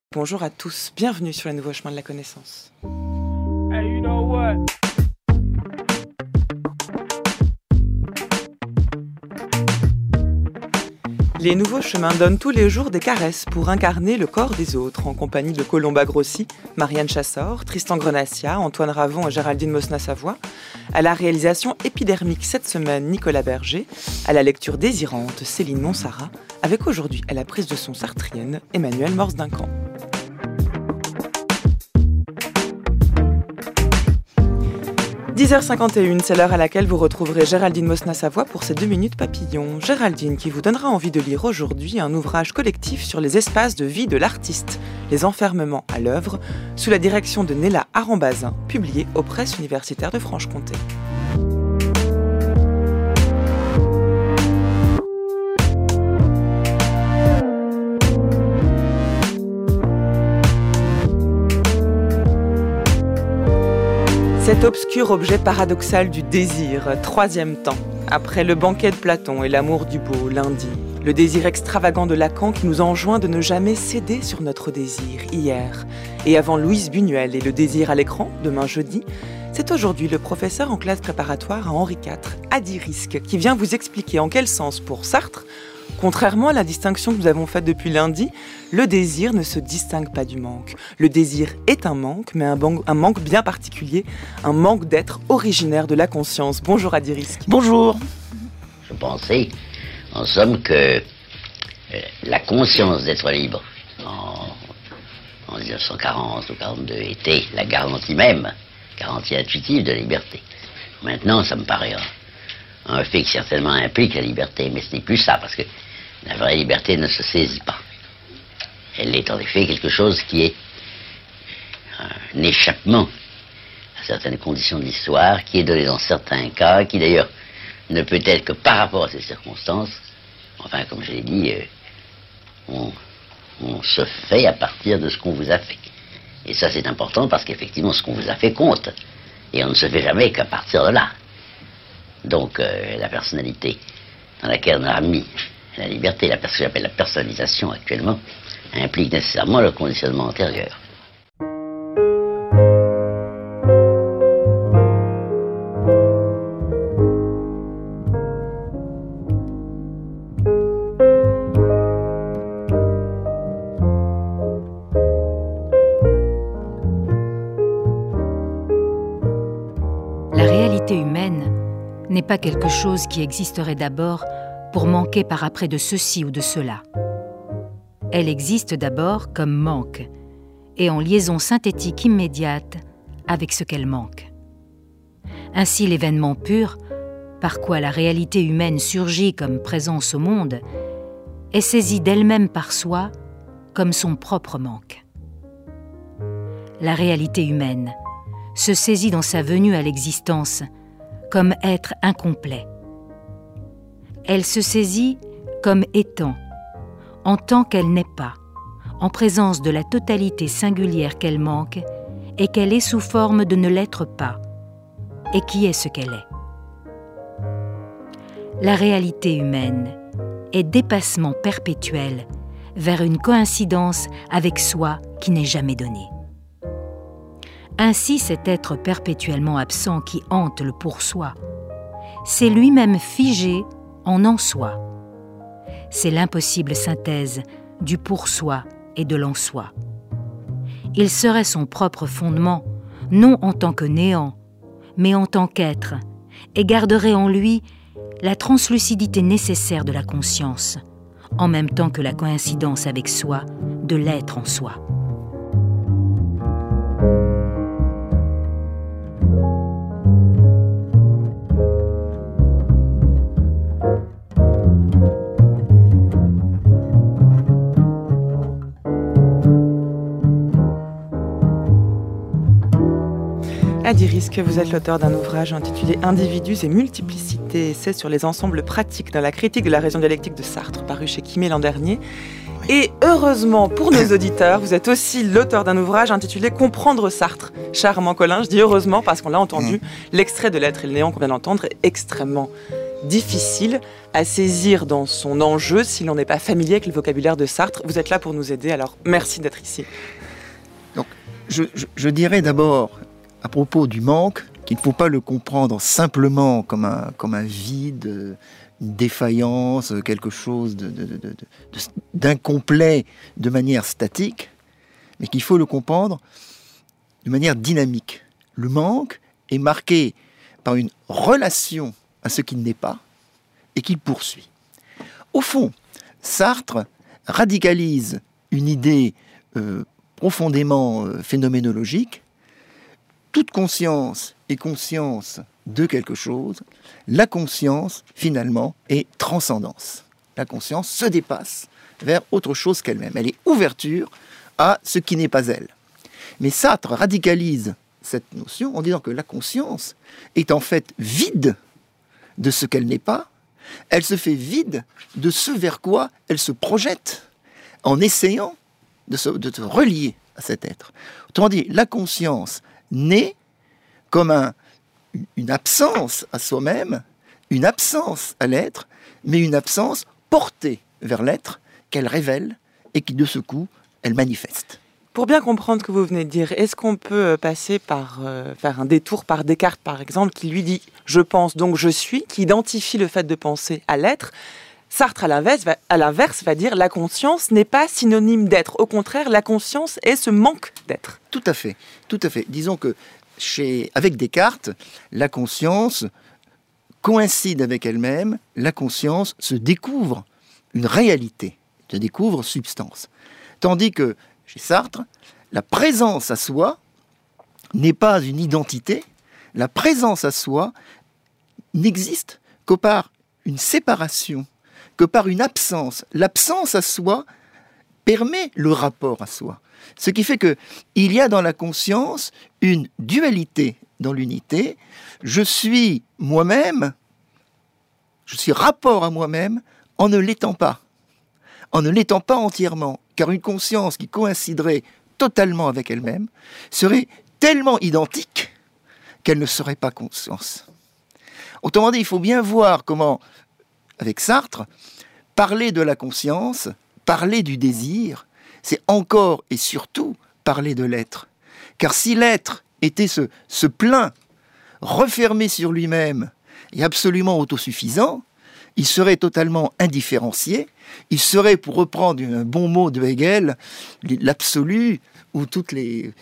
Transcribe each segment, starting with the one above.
Bonjour à tous, bienvenue sur les nouveaux chemins de la connaissance. Hey, you know what? Les nouveaux chemins donnent tous les jours des caresses pour incarner le corps des autres, en compagnie de Colomba Grossi, Marianne Chassor, Tristan Grenassia, Antoine Ravon et Géraldine Mosna-Savoie. À la réalisation épidermique cette semaine, Nicolas Berger. À la lecture désirante, Céline Monsara. Avec aujourd'hui, à la prise de son sartrienne, Emmanuel Morse-Duncan. 10h51, c'est l'heure à laquelle vous retrouverez Géraldine Mosna-Savoie pour ses 2 minutes papillons. Géraldine qui vous donnera envie de lire aujourd'hui un ouvrage collectif sur les espaces de vie de l'artiste, les enfermements à l'œuvre, sous la direction de Néla Arambazin, publié aux Presses universitaires de Franche-Comté. Cet obscur objet paradoxal du désir, 3e temps, après le banquet de Platon et l'amour du beau, lundi, le désir extravagant de Lacan qui nous enjoint de ne jamais céder sur notre désir, hier, et avant Louise Buñuel et le désir à l'écran, demain jeudi, c'est aujourd'hui le professeur en classe préparatoire à Henri IV, Adi Risque, qui vient vous expliquer en quel sens, pour Sartre, contrairement à la distinction que nous avons faite depuis lundi, le désir ne se distingue pas du manque. Le désir est un manque, mais un manque bien particulier, un manque d'être originaire de la conscience. Bonjour Adi Risque. Bonjour. Je pensais, en somme, que la conscience d'être libre, en 1940 ou 1942, était la garantie même, garantie intuitive de la liberté. Maintenant, ça me paraît un fait qui certainement implique la liberté, mais ce n'est plus ça, parce que la vraie liberté ne se saisit pas. Elle est en effet quelque chose qui est un échappement à certaines conditions de l'histoire, qui est donné dans certains cas, qui d'ailleurs ne peut être que par rapport à ces circonstances. Enfin, comme je l'ai dit, on se fait à partir de ce qu'on vous a fait. Et ça, c'est important parce qu'effectivement, ce qu'on vous a fait compte. Et on ne se fait jamais qu'à partir de là. Donc, la personnalité dans laquelle on a mis la liberté, ce que j'appelle la personnalisation actuellement, implique nécessairement le conditionnement antérieur. La réalité humaine n'est pas quelque chose qui existerait d'abord pour manquer par après de ceci ou de cela. Elle existe d'abord comme manque, et en liaison synthétique immédiate avec ce qu'elle manque. Ainsi, l'événement pur, par quoi la réalité humaine surgit comme présence au monde, est saisi d'elle-même par soi comme son propre manque. La réalité humaine se saisit dans sa venue à l'existence comme être incomplet. Elle se saisit comme étant, en tant qu'elle n'est pas, en présence de la totalité singulière qu'elle manque et qu'elle est sous forme de ne l'être pas, et qui est ce qu'elle est. La réalité humaine est dépassement perpétuel vers une coïncidence avec soi qui n'est jamais donnée. Ainsi, cet être perpétuellement absent qui hante le pour-soi, c'est lui-même figé en soi. C'est l'impossible synthèse du pour-soi et de l'en-soi. Il serait son propre fondement, non en tant que néant, mais en tant qu'être, et garderait en lui la translucidité nécessaire de la conscience, en même temps que la coïncidence avec soi de l'être en soi. Adi Risque, vous êtes l'auteur d'un ouvrage intitulé « Individus et multiplicité », essai sur les ensembles pratiques dans la critique de la raison dialectique de Sartre, paru chez Quimet l'an dernier. Et heureusement pour nos auditeurs, vous êtes aussi l'auteur d'un ouvrage intitulé « Comprendre Sartre ». Cher Armand Collin, je dis heureusement parce qu'on l'a entendu, l'extrait de L'être et le néant qu'on vient d'entendre est extrêmement difficile à saisir dans son enjeu si l'on n'est pas familier avec le vocabulaire de Sartre. Vous êtes là pour nous aider, alors merci d'être ici. Donc, je dirais d'abord, à propos du manque, qu'il ne faut pas le comprendre simplement comme un vide, une défaillance, quelque chose d'incomplet de manière statique, mais qu'il faut le comprendre de manière dynamique. Le manque est marqué par une relation à ce qui n'est pas et qu'il poursuit. Au fond, Sartre radicalise une idée profondément phénoménologique. Toute conscience est conscience de quelque chose. La conscience, finalement, est transcendance. La conscience se dépasse vers autre chose qu'elle-même. Elle est ouverture à ce qui n'est pas elle. Mais Sartre radicalise cette notion en disant que la conscience est en fait vide de ce qu'elle n'est pas. Elle se fait vide de ce vers quoi elle se projette en essayant de se relier à cet être. Autrement dit, la conscience naît comme une absence à soi-même, une absence à l'être, mais une absence portée vers l'être qu'elle révèle et qui, de ce coup, elle manifeste. Pour bien comprendre ce que vous venez de dire, est-ce qu'on peut passer par faire un détour par Descartes, par exemple, qui lui dit « je pense, donc je suis », qui identifie le fait de penser à l'être. Sartre, à l'inverse, va dire « la conscience n'est pas synonyme d'être ». Au contraire, la conscience est ce manque d'être. Tout à fait, tout à fait. Disons que avec Descartes, la conscience coïncide avec elle-même, la conscience se découvre une réalité, se découvre substance. Tandis que chez Sartre, la présence à soi n'est pas une identité, la présence à soi n'existe que par une séparation, que par une absence. L'absence à soi permet le rapport à soi. Ce qui fait qu'il y a dans la conscience une dualité dans l'unité. Je suis moi-même, je suis rapport à moi-même en ne l'étant pas entièrement. Car une conscience qui coïnciderait totalement avec elle-même serait tellement identique qu'elle ne serait pas conscience. Autrement dit, il faut bien voir comment, avec Sartre, parler de la conscience, parler du désir, c'est encore et surtout parler de l'être. Car si l'être était ce plein, refermé sur lui-même et absolument autosuffisant, il serait totalement indifférencié, il serait, pour reprendre un bon mot de Hegel, l'absolu où toutes les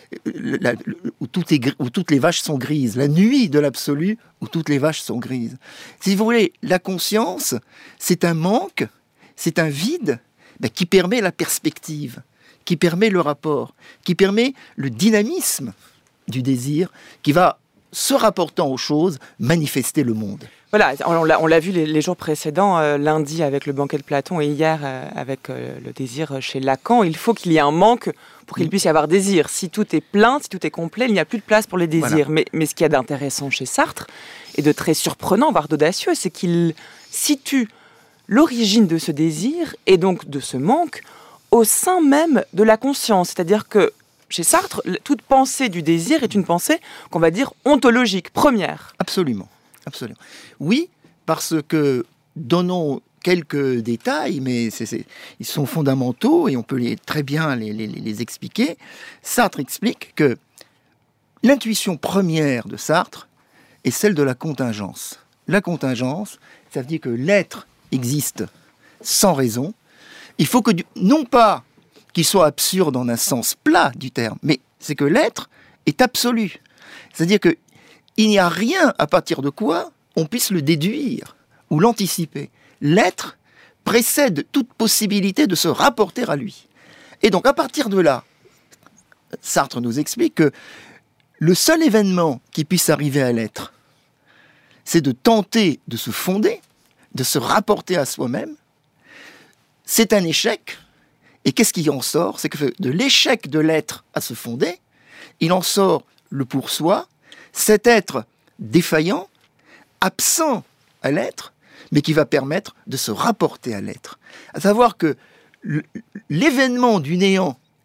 vaches sont grises, la nuit de l'absolu où toutes les vaches sont grises. Si vous voulez, la conscience, c'est un manque, c'est un vide qui permet la perspective, qui permet le rapport, qui permet le dynamisme du désir, qui va, se rapportant aux choses, manifester le monde. Voilà, on l'a vu les jours précédents, lundi avec le banquet de Platon et hier avec le désir chez Lacan. Il faut qu'il y ait un manque pour qu'il puisse y avoir désir. Si tout est plein, si tout est complet, il n'y a plus de place pour les désirs. Voilà. Mais ce qu'il y a d'intéressant chez Sartre, et de très surprenant, voire d'audacieux, c'est qu'il situe l'origine de ce désir, et donc de ce manque, au sein même de la conscience. C'est-à-dire que chez Sartre, toute pensée du désir est une pensée qu'on va dire ontologique, première. Absolument. Absolument. Oui, parce que, donnons quelques détails, mais ils sont fondamentaux et on peut très bien les expliquer. Sartre explique que l'intuition première de Sartre est celle de la contingence. La contingence, ça veut dire que l'être existe sans raison. Il faut que, non pas qu'il soit absurde en un sens plat du terme, mais c'est que l'être est absolu. C'est-à-dire que il n'y a rien à partir de quoi on puisse le déduire ou l'anticiper. L'être précède toute possibilité de se rapporter à lui. Et donc, à partir de là, Sartre nous explique que le seul événement qui puisse arriver à l'être, c'est de tenter de se fonder, de se rapporter à soi-même. C'est un échec. Et qu'est-ce qui en sort ? C'est que de l'échec de l'être à se fonder, il en sort le pour soi, cet être défaillant, absent à l'être, mais qui va permettre de se rapporter à l'être. À savoir que l'événement du néant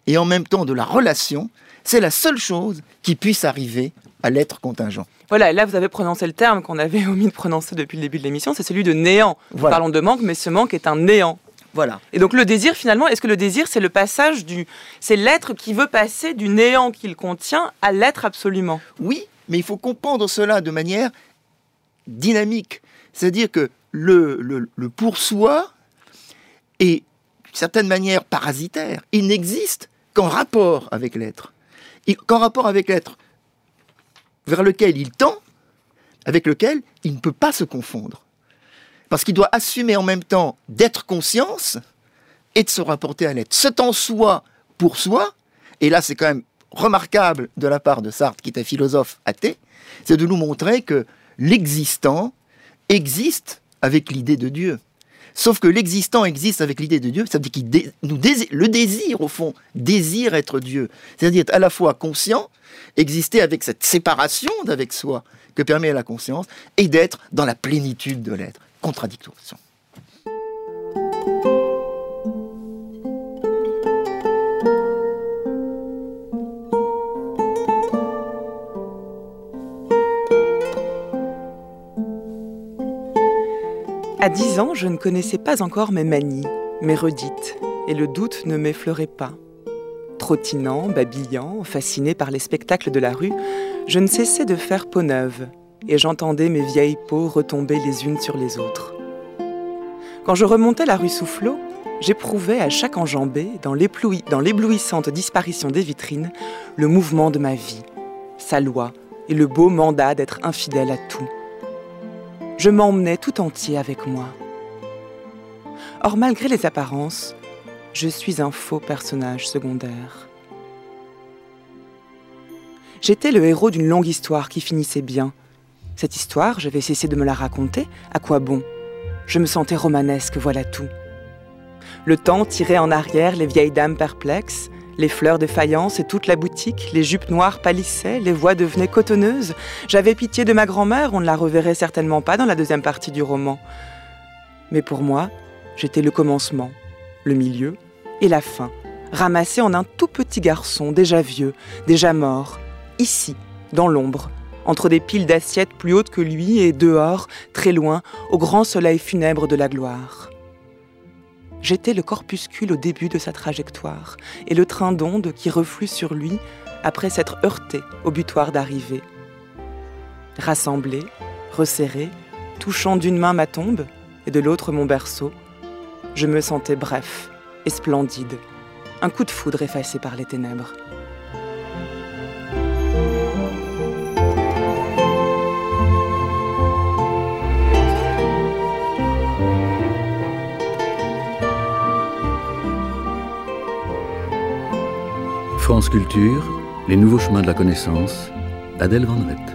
et en même temps de la relation, c'est la seule chose qui puisse arriver à l'être contingent. Voilà, et là vous avez prononcé le terme qu'on avait omis de prononcer depuis le début de l'émission, c'est celui de néant. Voilà. Parlons de manque, mais ce manque est un néant. Voilà. Et donc le désir, finalement, est-ce que le désir, c'est le passage c'est l'être qui veut passer du néant qu'il contient à l'être absolument? Oui, mais il faut comprendre cela de manière dynamique. C'est-à-dire que le pour soi est, d'une certaine manière, parasitaire. Il n'existe qu'en rapport avec l'être. Qu'en rapport avec l'être vers lequel il tend, avec lequel il ne peut pas se confondre. Parce qu'il doit assumer en même temps d'être conscience et de se rapporter à l'être. C'est en soi, pour soi, et là c'est quand même remarquable de la part de Sartre, qui est un philosophe athée, c'est de nous montrer que l'existant existe avec l'idée de Dieu. Sauf que l'existant existe avec l'idée de Dieu, ça veut dire le désir, au fond, désire être Dieu. C'est-à-dire être à la fois conscient, exister avec cette séparation d'avec soi que permet la conscience, et d'être dans la plénitude de l'être. Contradictoire. À 10 ans, je ne connaissais pas encore mes manies, mes redites, et le doute ne m'effleurait pas. Trottinant, babillant, fasciné par les spectacles de la rue, je ne cessais de faire peau neuve, et j'entendais mes vieilles peaux retomber les unes sur les autres. Quand je remontais la rue Soufflot, j'éprouvais à chaque enjambée, dans l'éblouissante disparition des vitrines, le mouvement de ma vie, sa loi et le beau mandat d'être infidèle à tout. Je m'emmenais tout entier avec moi. Or, malgré les apparences, je suis un faux personnage secondaire. J'étais le héros d'une longue histoire qui finissait bien. Cette histoire, j'avais cessé de me la raconter. À quoi bon? Je me sentais romanesque, voilà tout. Le temps tirait en arrière les vieilles dames perplexes, les fleurs de faïence et toute la boutique, les jupes noires pâlissaient, les voix devenaient cotonneuses. J'avais pitié de ma grand-mère, on ne la reverrait certainement pas dans la deuxième partie du roman. Mais pour moi, j'étais le commencement, le milieu et la fin, ramassé en un tout petit garçon, déjà vieux, déjà mort, ici, dans l'ombre, entre des piles d'assiettes plus hautes que lui et dehors, très loin, au grand soleil funèbre de la gloire. J'étais le corpuscule au début de sa trajectoire et le train d'onde qui reflue sur lui après s'être heurté au butoir d'arrivée. Rassemblé, resserré, touchant d'une main ma tombe et de l'autre mon berceau, je me sentais bref et splendide, un coup de foudre effacé par les ténèbres. France Culture, les nouveaux chemins de la connaissance, Adèle Van Rett.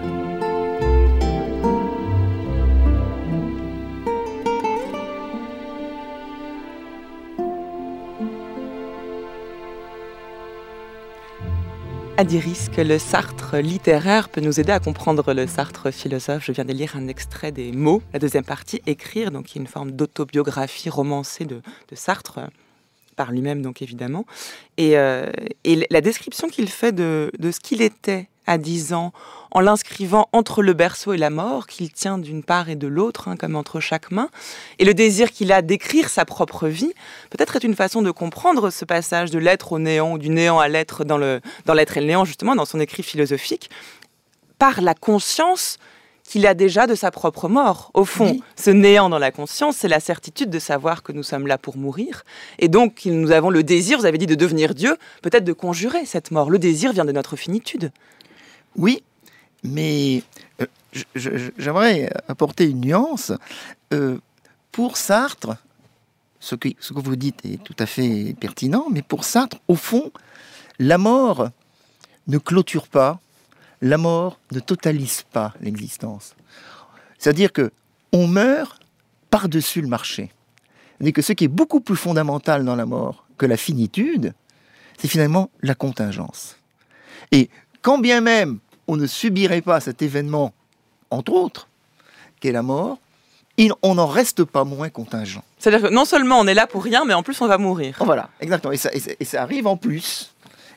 À dire que le Sartre littéraire peut nous aider à comprendre le Sartre philosophe. Je viens de lire un extrait des mots, la deuxième partie, écrire, donc qui est une forme d'autobiographie romancée de Sartre, par lui-même donc évidemment. Et la description qu'il fait de ce qu'il était à 10 ans, en l'inscrivant entre le berceau et la mort, qu'il tient d'une part et de l'autre, comme entre chaque main, et le désir qu'il a d'écrire sa propre vie, peut-être est une façon de comprendre ce passage de l'être au néant, ou du néant à l'être dans l'être et le néant, justement, dans son écrit philosophique, par la conscience qu'il a déjà de sa propre mort. Au fond, oui. Ce néant dans la conscience, c'est la certitude de savoir que nous sommes là pour mourir, et donc nous avons le désir, vous avez dit, de devenir Dieu, peut-être de conjurer cette mort. Le désir vient de notre finitude. Oui, mais j'aimerais apporter une nuance. Pour Sartre, ce que vous dites est tout à fait pertinent, mais pour Sartre, au fond, la mort ne clôture pas, la mort ne totalise pas l'existence. C'est-à-dire qu'on meurt par-dessus le marché. C'est-à-dire que ce qui est beaucoup plus fondamental dans la mort que la finitude, c'est finalement la contingence. Et quand bien même on ne subirait pas cet événement, entre autres, qu'est la mort, on n'en reste pas moins contingent. C'est-à-dire que non seulement on est là pour rien, mais en plus on va mourir. Voilà, exactement. Et ça arrive en plus.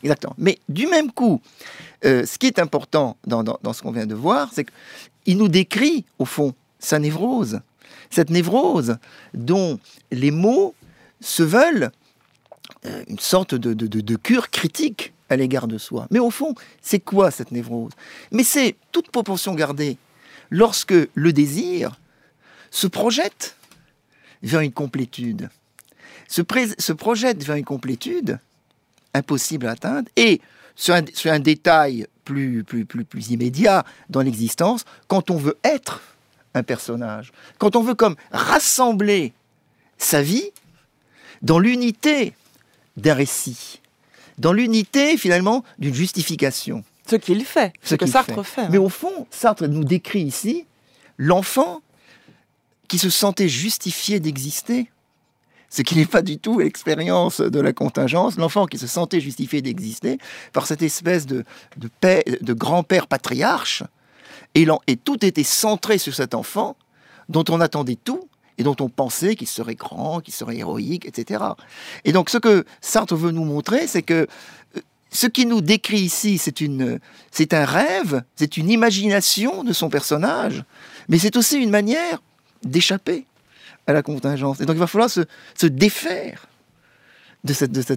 Exactement. Mais du même coup, ce qui est important dans ce qu'on vient de voir, c'est qu'il nous décrit, au fond, sa névrose. Cette névrose dont les mots se veulent une sorte de cure critique à l'égard de soi. Mais au fond, c'est quoi cette névrose? Mais c'est, toute proportion gardée, lorsque le désir se projette vers une complétude, se projette vers une complétude impossible à atteindre, et sur un détail plus immédiat dans l'existence, quand on veut être un personnage, quand on veut comme rassembler sa vie dans l'unité d'un récit, dans l'unité finalement d'une justification. Ce qu'il fait, ce que Sartre fait. Mais au fond, Sartre nous décrit ici l'enfant qui se sentait justifié d'exister, ce qui n'est pas du tout l'expérience de la contingence, l'enfant qui se sentait justifié d'exister par cette espèce de grand-père patriarche, et tout était centré sur cet enfant dont on attendait tout, et dont on pensait qu'il serait grand, qu'il serait héroïque, etc. Et donc ce que Sartre veut nous montrer, c'est que ce qu'il nous décrit ici, c'est un rêve, c'est une imagination de son personnage, mais c'est aussi une manière d'échapper à la contingence. Et donc il va falloir se défaire de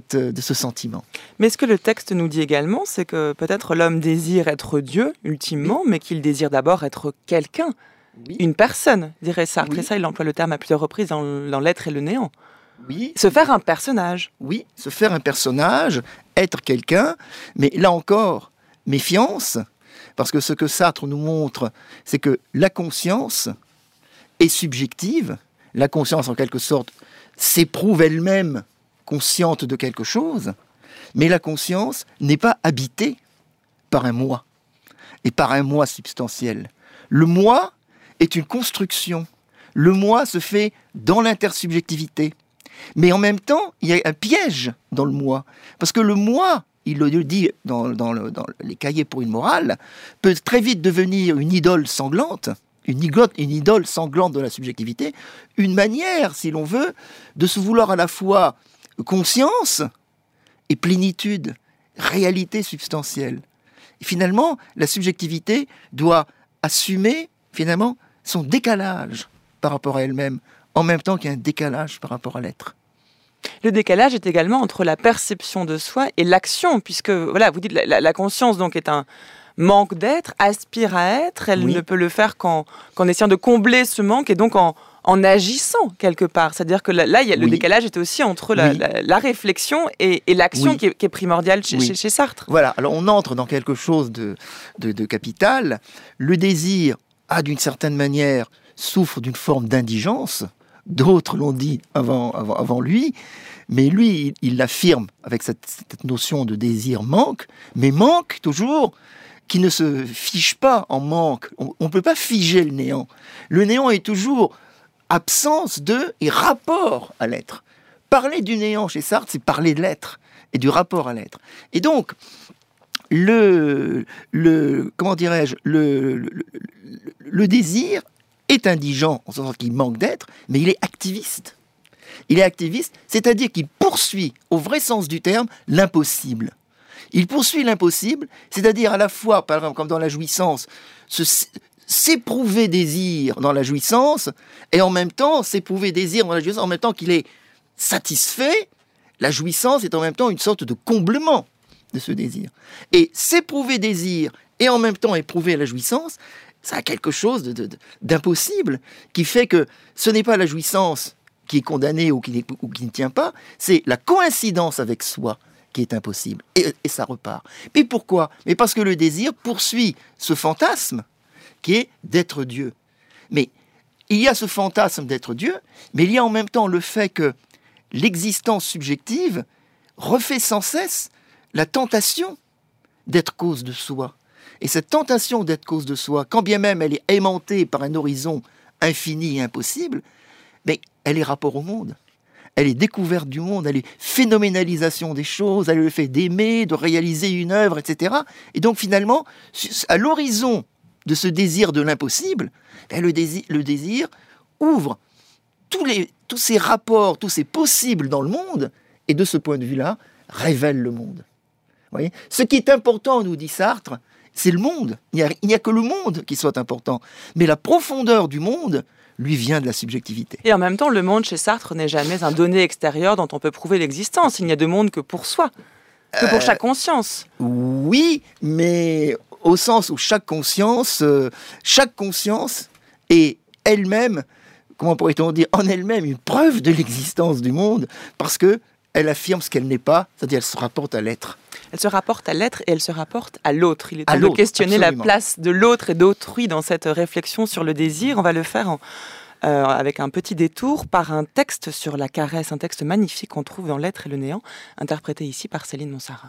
ce sentiment. Mais ce que le texte nous dit également, c'est que peut-être l'homme désire être Dieu, ultimement, mais qu'il désire d'abord être quelqu'un, une personne, dirait Sartre. Oui. Et ça, il emploie le terme à plusieurs reprises dans L'être et le néant. Oui. Se faire un personnage. Oui, se faire un personnage, être quelqu'un, mais là encore, méfiance, parce que ce que Sartre nous montre, c'est que la conscience est subjective. La conscience, en quelque sorte, s'éprouve elle-même consciente de quelque chose, mais la conscience n'est pas habitée par un moi, et par un moi substantiel. Le moi est une construction. Le moi se fait dans l'intersubjectivité. Mais en même temps, il y a un piège dans le moi. Parce que le moi, il le dit dans les cahiers pour une morale, peut très vite devenir une idole sanglante, une idole sanglante de la subjectivité, une manière, si l'on veut, de se vouloir à la fois conscience et plénitude, réalité substantielle. Et finalement, la subjectivité doit assumer, finalement, son décalage par rapport à elle-même, en même temps qu'il y a un décalage par rapport à l'être. Le décalage est également entre la perception de soi et l'action, puisque, voilà, vous dites la conscience donc est un manque d'être, aspire à être, elle ne peut le faire qu'en essayant de combler ce manque, et donc en agissant quelque part. C'est-à-dire que là le décalage est aussi entre la réflexion et l'action qui est primordiale chez Sartre. Voilà, alors on entre dans quelque chose de capital. Le désir a d'une certaine manière souffre d'une forme d'indigence. D'autres l'ont dit avant lui, mais lui, il l'affirme avec cette notion de désir manque, mais manque toujours qui ne se fige pas en manque. On ne peut pas figer le néant. Le néant est toujours absence de et rapport à l'être. Parler du néant chez Sartre, c'est parler de l'être et du rapport à l'être. Et donc, comment dirais-je, le désir est indigent, en sens qu'il manque d'être, mais il est activiste. Il est activiste, c'est-à-dire qu'il poursuit, au vrai sens du terme, l'impossible. Il poursuit l'impossible, c'est-à-dire à la fois, par exemple, comme dans la jouissance, s'éprouver désir dans la jouissance, et en même temps, s'éprouver désir dans la jouissance, en même temps qu'il est satisfait, la jouissance est en même temps une sorte de comblement de ce désir. Et s'éprouver désir, et en même temps éprouver la jouissance, ça a quelque chose d'impossible, qui fait que ce n'est pas la jouissance qui est condamnée ou qui ne tient pas, c'est la coïncidence avec soi qui est impossible. Et ça repart. Mais pourquoi ? Mais parce que le désir poursuit ce fantasme qui est d'être Dieu. Mais il y a ce fantasme d'être Dieu, mais il y a en même temps le fait que l'existence subjective refait sans cesse la tentation d'être cause de soi. Et cette tentation d'être cause de soi, quand bien même elle est aimantée par un horizon infini et impossible, mais elle est rapport au monde. Elle est découverte du monde, elle est phénoménalisation des choses, elle est le fait d'aimer, de réaliser une œuvre, etc. Et donc finalement, à l'horizon de ce désir de l'impossible, le désir ouvre tous ces rapports, tous ces possibles dans le monde, et de ce point de vue-là, révèle le monde. voyez ? Ce qui est important, nous dit Sartre, c'est le monde. Il n'y a que le monde qui soit important. Mais la profondeur du monde, lui, vient de la subjectivité. Et en même temps, le monde chez Sartre n'est jamais un donné extérieur dont on peut prouver l'existence. Il n'y a de monde que pour soi, que pour chaque conscience. Oui, mais au sens où chaque conscience est elle-même, comment pourrait-on dire, en elle-même une preuve de l'existence du monde, parce que elle affirme ce qu'elle n'est pas, c'est-à-dire elle se rapporte à l'être. Elle se rapporte à l'être et elle se rapporte à l'autre. Il est temps À de l'autre, questionner absolument. la place de l'autre et d'autrui dans cette réflexion sur le désir. On va le faire avec un petit détour par un texte sur la caresse, un texte magnifique qu'on trouve dans L'être et le néant, interprété ici par Céline Monsara.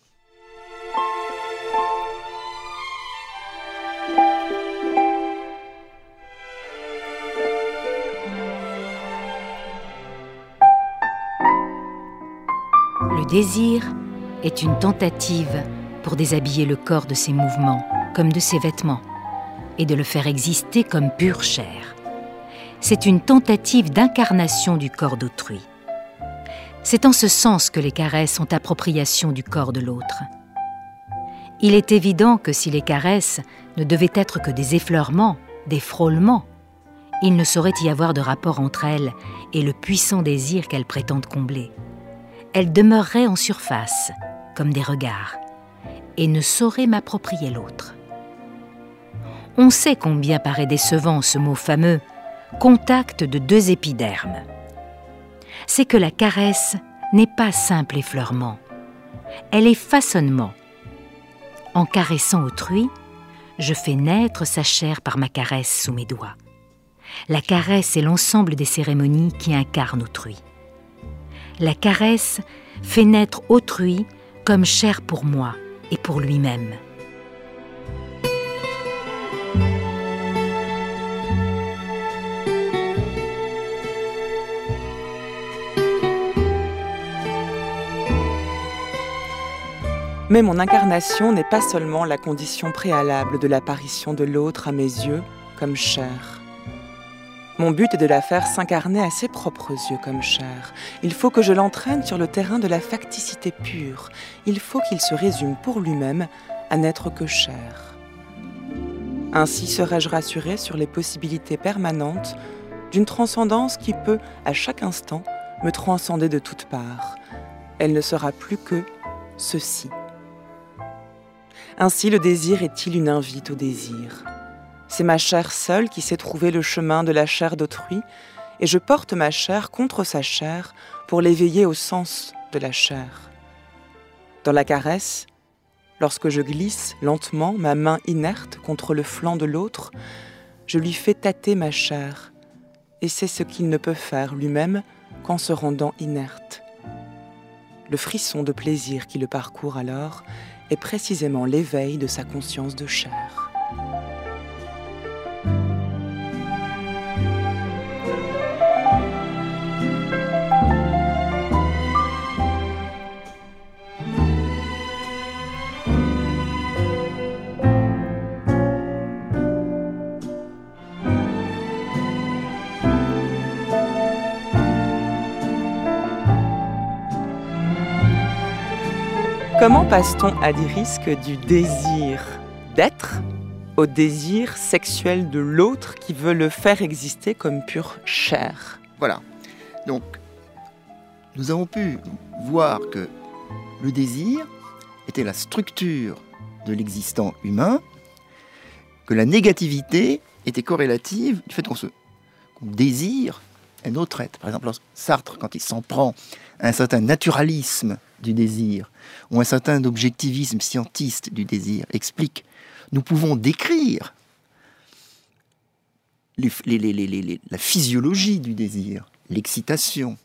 Le désir est une tentative pour déshabiller le corps de ses mouvements, comme de ses vêtements, et de le faire exister comme pure chair. C'est une tentative d'incarnation du corps d'autrui. C'est en ce sens que les caresses sont appropriation du corps de l'autre. Il est évident que si les caresses ne devaient être que des effleurements, des frôlements, il ne saurait y avoir de rapport entre elles et le puissant désir qu'elles prétendent combler. Elles demeureraient en surface, comme des regards, et ne sauraient m'approprier l'autre. On sait combien paraît décevant ce mot fameux « contact de deux épidermes ». C'est que la caresse n'est pas simple effleurement, elle est façonnement. En caressant autrui, je fais naître sa chair par ma caresse sous mes doigts. La caresse est l'ensemble des cérémonies qui incarnent autrui. La caresse fait naître autrui comme chair pour moi et pour lui-même. Mais mon incarnation n'est pas seulement la condition préalable de l'apparition de l'autre à mes yeux comme chair. Mon but est de la faire s'incarner à ses propres yeux comme chair. Il faut que je l'entraîne sur le terrain de la facticité pure. Il faut qu'il se résume pour lui-même à n'être que chair. Ainsi serai-je rassuré sur les possibilités permanentes d'une transcendance qui peut, à chaque instant, me transcender de toutes parts. Elle ne sera plus que ceci. Ainsi, le désir est-il une invite au désir. C'est ma chair seule qui sait trouver le chemin de la chair d'autrui, et je porte ma chair contre sa chair pour l'éveiller au sens de la chair. Dans la caresse, lorsque je glisse lentement ma main inerte contre le flanc de l'autre, je lui fais tâter ma chair, et c'est ce qu'il ne peut faire lui-même qu'en se rendant inerte. Le frisson de plaisir qui le parcourt alors est précisément l'éveil de sa conscience de chair. Comment passe-t-on à des risques du désir d'être au désir sexuel de l'autre qui veut le faire exister comme pure chair ? Voilà. Donc, nous avons pu voir que le désir était la structure de l'existant humain, que la négativité était corrélative du fait qu'on désire un autre être. Par exemple, Sartre, quand il s'en prend à un certain naturalisme du désir, ou un certain objectivisme scientiste du désir, explique nous pouvons décrire la physiologie du désir, l'excitation.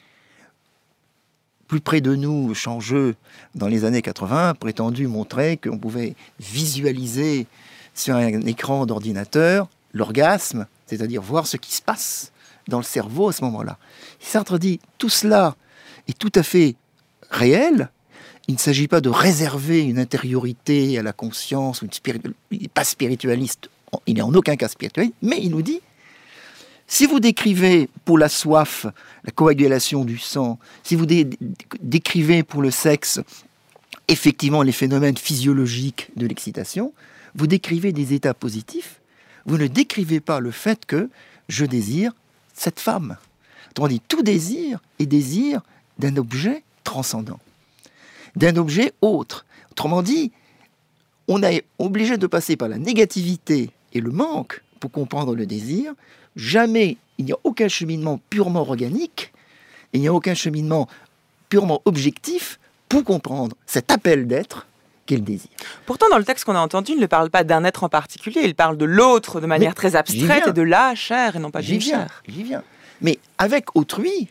Plus près de nous, Changeux, dans les années 80, prétendu montrer qu'on pouvait visualiser sur un écran d'ordinateur l'orgasme, c'est-à-dire voir ce qui se passe dans le cerveau à ce moment-là. Sartre dit, tout cela est tout à fait réel. Il ne s'agit pas de réserver une intériorité à la conscience, il n'est pas spiritualiste, il n'est en aucun cas spiritualiste, mais il nous dit, si vous décrivez pour la soif la coagulation du sang, si vous décrivez pour le sexe effectivement les phénomènes physiologiques de l'excitation, vous décrivez des états positifs, vous ne décrivez pas le fait que je désire cette femme. Autrement dit, tout désir est désir d'un objet transcendant, d'un objet autre. Autrement dit, on est obligé de passer par la négativité et le manque pour comprendre le désir. Jamais il n'y a aucun cheminement purement organique, il n'y a aucun cheminement purement objectif pour comprendre cet appel d'être qu'est le désir. Pourtant, dans le texte qu'on a entendu, il ne parle pas d'un être en particulier, il parle de l'autre de manière très abstraite et de la chair et non pas d'une chair. J'y viens. Mais avec autrui,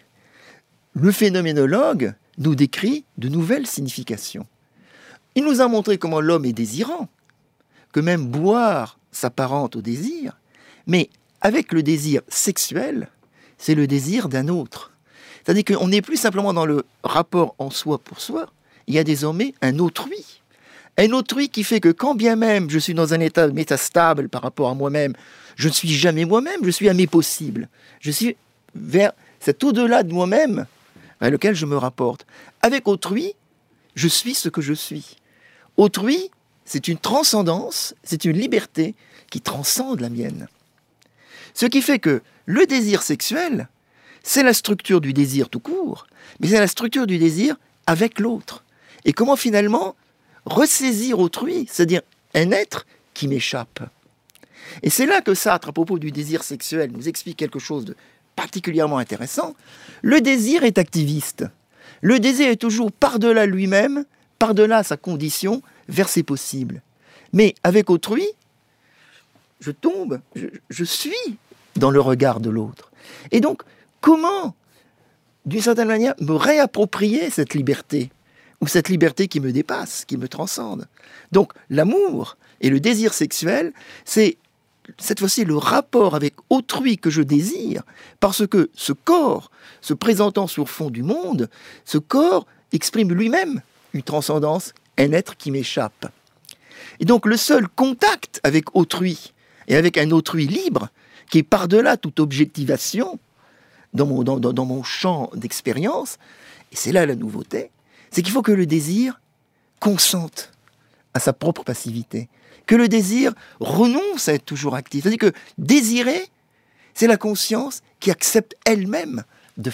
le phénoménologue nous décrit de nouvelles significations. Il nous a montré comment l'homme est désirant, que même boire s'apparente au désir, mais avec le désir sexuel, c'est le désir d'un autre. C'est-à-dire qu'on n'est plus simplement dans le rapport en soi pour soi, il y a désormais un autrui. Un autrui qui fait que quand bien même je suis dans un état métastable par rapport à moi-même, je ne suis jamais moi-même, je suis à mes possibles. Je suis vers cet au-delà de moi-même à lequel je me rapporte. Avec autrui, je suis ce que je suis. Autrui, c'est une transcendance, c'est une liberté qui transcende la mienne. Ce qui fait que le désir sexuel, c'est la structure du désir tout court, mais c'est la structure du désir avec l'autre. Et comment finalement ressaisir autrui, c'est-à-dire un être qui m'échappe. Et c'est là que Sartre, à propos du désir sexuel, nous explique quelque chose de particulièrement intéressant. Le désir est activiste. Le désir est toujours par-delà lui-même, par-delà sa condition, vers ses possibles. Mais avec autrui, je tombe, je suis dans le regard de l'autre. Et donc, comment, d'une certaine manière, me réapproprier cette liberté, ou cette liberté qui me dépasse, qui me transcende. Donc, l'amour et le désir sexuel, c'est cette fois-ci le rapport avec autrui que je désire, parce que ce corps, se présentant sur fond du monde, ce corps exprime lui-même une transcendance, un être qui m'échappe. Et donc, le seul contact avec autrui, et avec un autrui libre, qui est par-delà toute objectivation, dans mon champ d'expérience, et c'est là la nouveauté, c'est qu'il faut que le désir consente à sa propre passivité, que le désir renonce à être toujours actif. C'est-à-dire que désirer, c'est la conscience qui accepte elle-même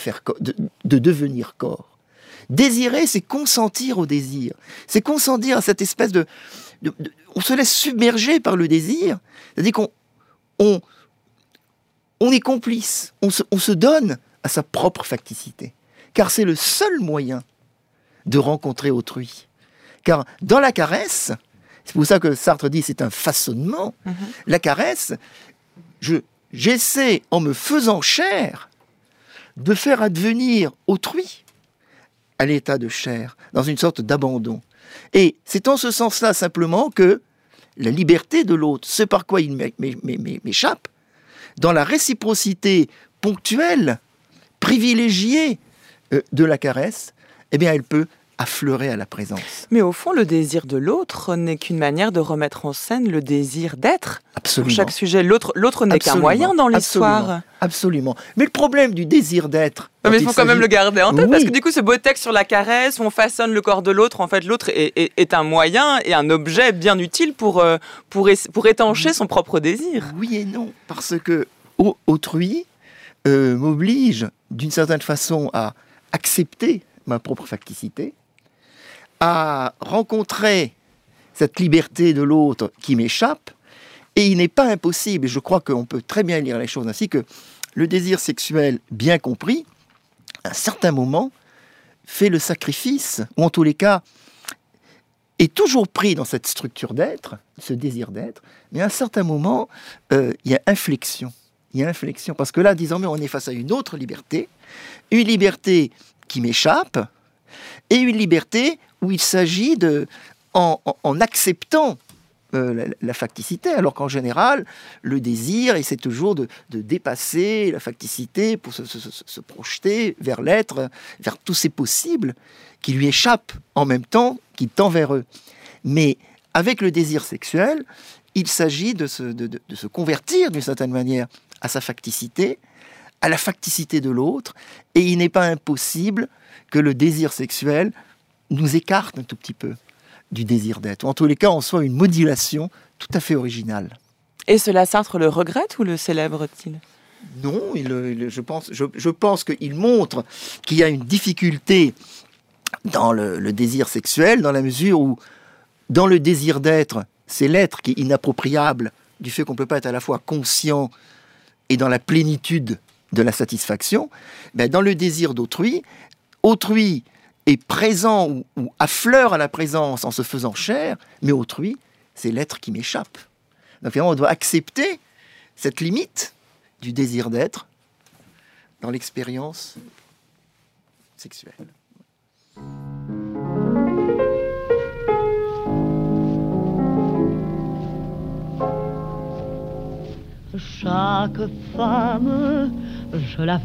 de devenir corps. Désirer, c'est consentir au désir, c'est consentir à cette espèce on se laisse submerger par le désir, c'est-à-dire qu'on est complice, on se donne à sa propre facticité, car c'est le seul moyen de rencontrer autrui. Car dans la caresse, c'est pour ça que Sartre dit c'est un façonnement, la caresse, j'essaie en me faisant chair de faire advenir autrui à l'état de chair, dans une sorte d'abandon. Et c'est en ce sens-là simplement que la liberté de l'autre, ce par quoi il m'échappe, dans la réciprocité ponctuelle, privilégiée de la caresse, eh bien elle peut affleurer à la présence. Mais au fond, le désir de l'autre n'est qu'une manière de remettre en scène le désir d'être. Absolument. Pour chaque sujet, l'autre n'est qu'un moyen dans l'histoire. Absolument. Mais le problème du désir d'être... Mais il faut quand même le garder en tête, parce que du coup, ce beau texte sur la caresse, où on façonne le corps de l'autre, en fait, l'autre est un moyen et un objet bien utile pour étancher son propre désir. Oui et non, parce que autrui m'oblige, d'une certaine façon, à accepter ma propre facticité, à rencontrer cette liberté de l'autre qui m'échappe, et il n'est pas impossible, et je crois qu'on peut très bien lire les choses ainsi, que le désir sexuel, bien compris, à un certain moment, fait le sacrifice, ou en tous les cas, est toujours pris dans cette structure d'être, ce désir d'être, mais à un certain moment, il y a inflexion. Il y a inflexion, parce que là, désormais, on est face à une autre liberté, une liberté qui m'échappe, et une liberté où il s'agit en acceptant la facticité, alors qu'en général, le désir essaie toujours de dépasser la facticité pour se projeter vers l'être, vers tous ces possibles qui lui échappent en même temps qu'il tend vers eux. Mais avec le désir sexuel, il s'agit de se convertir d'une certaine manière à sa facticité, à la facticité de l'autre, et il n'est pas impossible que le désir sexuel nous écarte un tout petit peu du désir d'être. Ou en tous les cas, en soit une modulation tout à fait originale. Et cela, Sartre le regrette ou le célèbre-t-il ? Non, je pense qu'il montre qu'il y a une difficulté dans le désir sexuel, dans la mesure où, dans le désir d'être, c'est l'être qui est inappropriable du fait qu'on ne peut pas être à la fois conscient et dans la plénitude de la satisfaction. Ben, dans le désir d'autrui, autrui est présent ou affleure à la présence en se faisant chair, mais autrui, c'est l'être qui m'échappe. Donc finalement, on doit accepter cette limite du désir d'être dans l'expérience sexuelle. Chaque femme, je la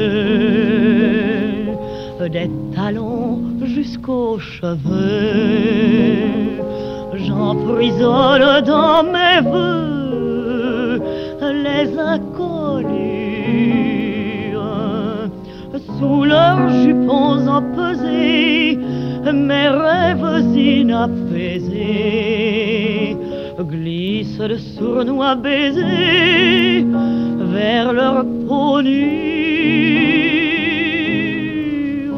veux, des talons jusqu'aux cheveux. J'emprisonne dans mes vœux les inconnus. Sous leurs jupons empesés, mes rêves inapaisés glissent de sournois baisers vers leur peau nue.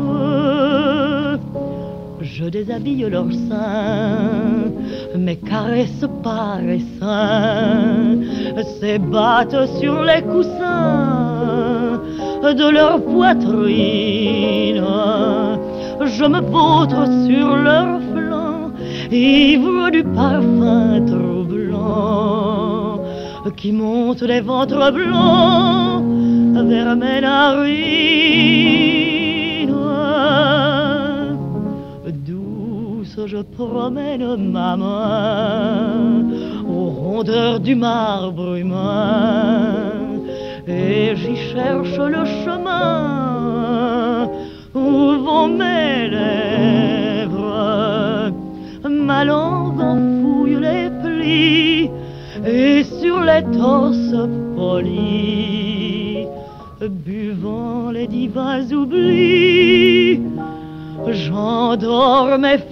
Je déshabille leurs seins, mes caresses par essaims s'ébattent sur les coussins de leur poitrine. Je me vautre sur leur flanc, ivre du parfum troublant qui monte des ventres blancs vers mes narines. Douce, je promène ma main aux rondeurs du marbre humain et j'y cherche le chemin où vont mes lèvres. Ma langue en fouille les plis et sur les torses polis, buvant les divins oublis, j'endors mes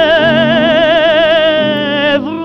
fièvres.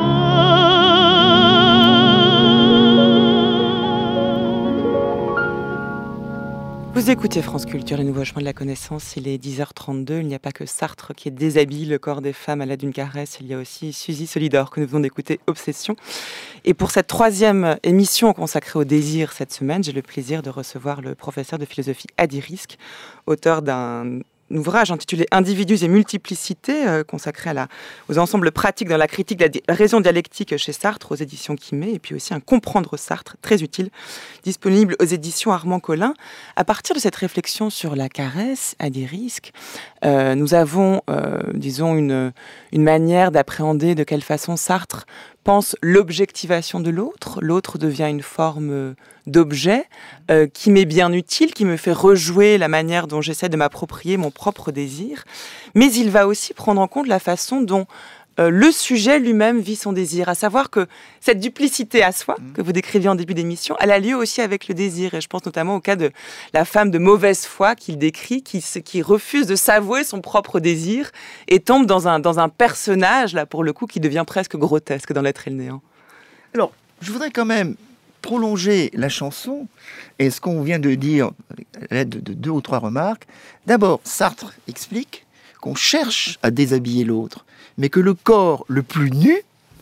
Vous écoutez France Culture, les nouveaux chemins de la connaissance, il est 10h32, il n'y a pas que Sartre qui déshabille le corps des femmes à l'aide d'une caresse, il y a aussi Suzy Solidor que nous venons d'écouter, Obsession. Et pour cette troisième émission consacrée au désir cette semaine, j'ai le plaisir de recevoir le professeur de philosophie Adi Rizk, auteur d'un ouvrage intitulé Individus et multiplicité, consacré aux ensembles pratiques dans la critique de la raison dialectique chez Sartre, aux éditions Quimet, et puis aussi un Comprendre Sartre, très utile, disponible aux éditions Armand Collin. À partir de cette réflexion sur la caresse, Adi Rizk, nous avons, disons, une manière d'appréhender de quelle façon Sartre pense l'objectivation de l'autre. L'autre devient une forme d'objet qui m'est bien utile, qui me fait rejouer la manière dont j'essaie de m'approprier mon propre désir. Mais il va aussi prendre en compte la façon dont le sujet lui-même vit son désir, à savoir que cette duplicité à soi, que vous décriviez en début d'émission, elle a lieu aussi avec le désir. Et je pense notamment au cas de la femme de mauvaise foi qu'il décrit, qui refuse de s'avouer son propre désir et tombe dans un personnage, là pour le coup, qui devient presque grotesque dans L'être et le néant. Alors, je voudrais quand même prolonger la chanson et ce qu'on vient de dire à l'aide de 2 ou 3 remarques. D'abord, Sartre explique qu'on cherche à déshabiller l'autre, mais que le corps le plus nu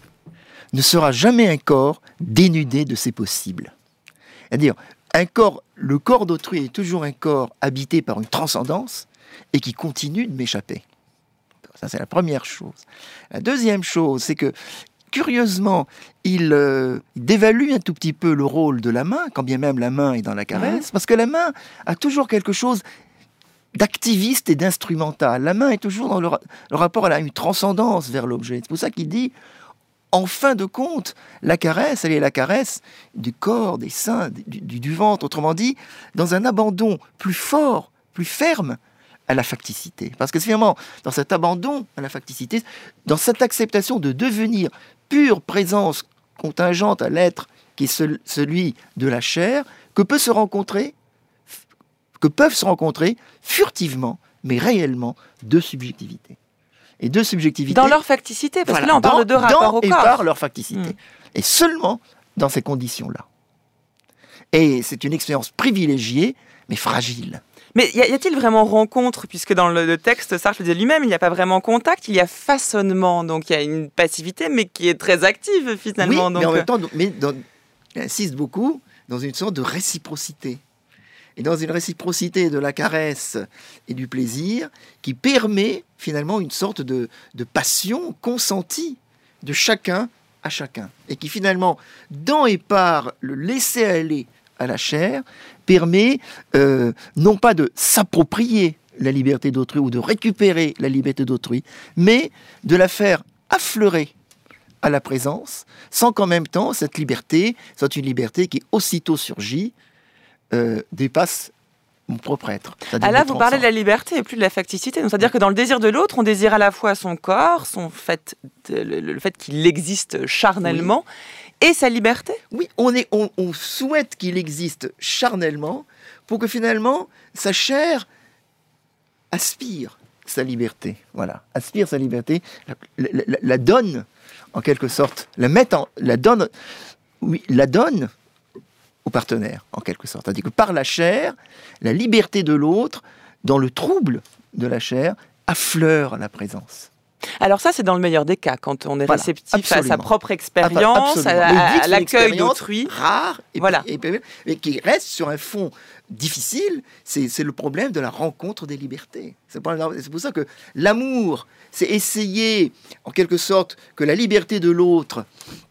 ne sera jamais un corps dénudé de ses possibles. C'est-à-dire, le corps d'autrui est toujours un corps habité par une transcendance et qui continue de m'échapper. Ça, c'est la première chose. La deuxième chose, c'est que, curieusement, il dévalue un tout petit peu le rôle de la main, quand bien même la main est dans la caresse, parce que la main a toujours quelque chose d'activiste et d'instrumental. La main est toujours dans le rapport, elle a une transcendance vers l'objet. C'est pour ça qu'il dit, en fin de compte, la caresse, elle est la caresse du corps, des seins, du ventre, autrement dit, dans un abandon plus fort, plus ferme à la facticité. Parce que finalement, dans cet abandon à la facticité, dans cette acceptation de devenir pure présence contingente à l'être qui est celui de la chair, que peuvent se rencontrer furtivement, mais réellement, 2 subjectivités. et deux subjectivités. Dans leur facticité, parce Voilà, que là on parle de deux rapports au et corps. par leur facticité. Et seulement dans ces conditions-là. Et c'est une expérience privilégiée, mais fragile. Mais y a-t-il vraiment rencontre, puisque dans le texte, Sartre le disait lui-même, il n'y a pas vraiment contact, il y a façonnement, donc il y a une passivité, mais qui est très active finalement. Oui, donc... mais en même temps, il insiste beaucoup dans une sorte de réciprocité. Et dans une réciprocité de la caresse et du plaisir qui permet finalement une sorte de passion consentie de chacun à chacun. Et qui finalement, dans et par le laisser aller à la chair, permet non pas de s'approprier la liberté d'autrui ou de récupérer la liberté d'autrui, mais de la faire affleurer à la présence, sans qu'en même temps cette liberté soit une liberté qui aussitôt surgit, dépasse mon propre être. Ah là, vous parlez de la liberté et plus de la facticité. Donc, c'est-à-dire que dans le désir de l'autre, on désire à la fois son corps, le fait qu'il existe charnellement, et sa liberté. Oui, on souhaite qu'il existe charnellement pour que finalement sa chair aspire sa liberté. Voilà, aspire sa liberté, la donne en quelque sorte, la donne au partenaire, en quelque sorte. C'est-à-dire que par la chair, la liberté de l'autre, dans le trouble de la chair, affleure la présence. Alors ça, c'est dans le meilleur des cas, quand on est réceptif absolument. à sa propre expérience, à l'accueil d'autrui. Rare, voilà. Et qui reste sur un fond difficile, c'est le problème de la rencontre des libertés. C'est pour ça que l'amour, c'est essayer, en quelque sorte, que la liberté de l'autre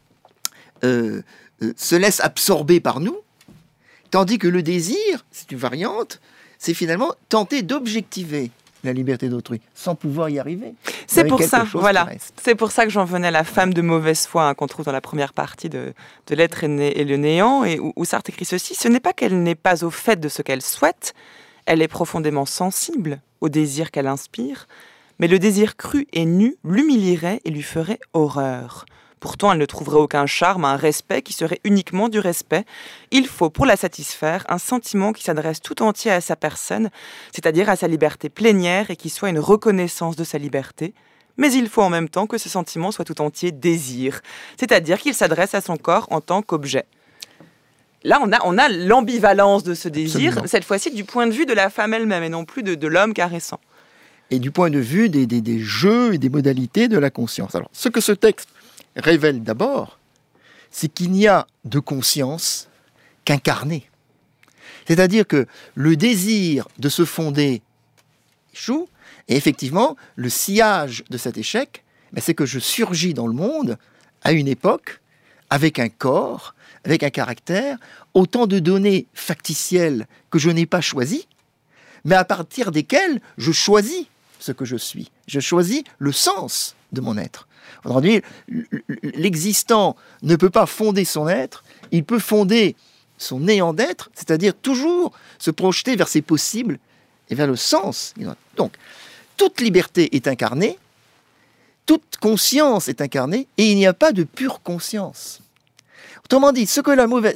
se laisse absorber par nous, tandis que le désir, c'est une variante, c'est finalement tenter d'objectiver la liberté d'autrui, sans pouvoir y arriver. C'est pour ça, voilà. C'est pour ça que j'en venais à la femme de mauvaise foi qu'on trouve dans la première partie de L'être et le néant, et où Sartre écrit ceci: ce n'est pas qu'elle n'est pas au fait de ce qu'elle souhaite, elle est profondément sensible au désir qu'elle inspire, mais le désir cru et nu l'humilierait et lui ferait horreur. Pourtant, elle ne trouverait aucun charme, un respect qui serait uniquement du respect. Il faut, pour la satisfaire, un sentiment qui s'adresse tout entier à sa personne, c'est-à-dire à sa liberté plénière et qui soit une reconnaissance de sa liberté. Mais il faut en même temps que ce sentiment soit tout entier désir, c'est-à-dire qu'il s'adresse à son corps en tant qu'objet. Là, on a l'ambivalence de ce désir, absolument, cette fois-ci du point de vue de la femme elle-même et non plus de l'homme caressant. Et du point de vue des jeux et des modalités de la conscience. Alors, ce que ce texte révèle d'abord, c'est qu'il n'y a de conscience qu'incarnée. C'est-à-dire que le désir de se fonder échoue, et effectivement, le sillage de cet échec, c'est que je surgis dans le monde à une époque, avec un corps, avec un caractère, autant de données factitielles que je n'ai pas choisies, mais à partir desquelles je choisis ce que je suis. Je choisis le sens de mon être. Aujourd'hui, l'existant ne peut pas fonder son être, il peut fonder son néant d'être, c'est-à-dire toujours se projeter vers ses possibles et vers le sens. Donc, toute liberté est incarnée, toute conscience est incarnée, et il n'y a pas de pure conscience. Autrement dit, ce que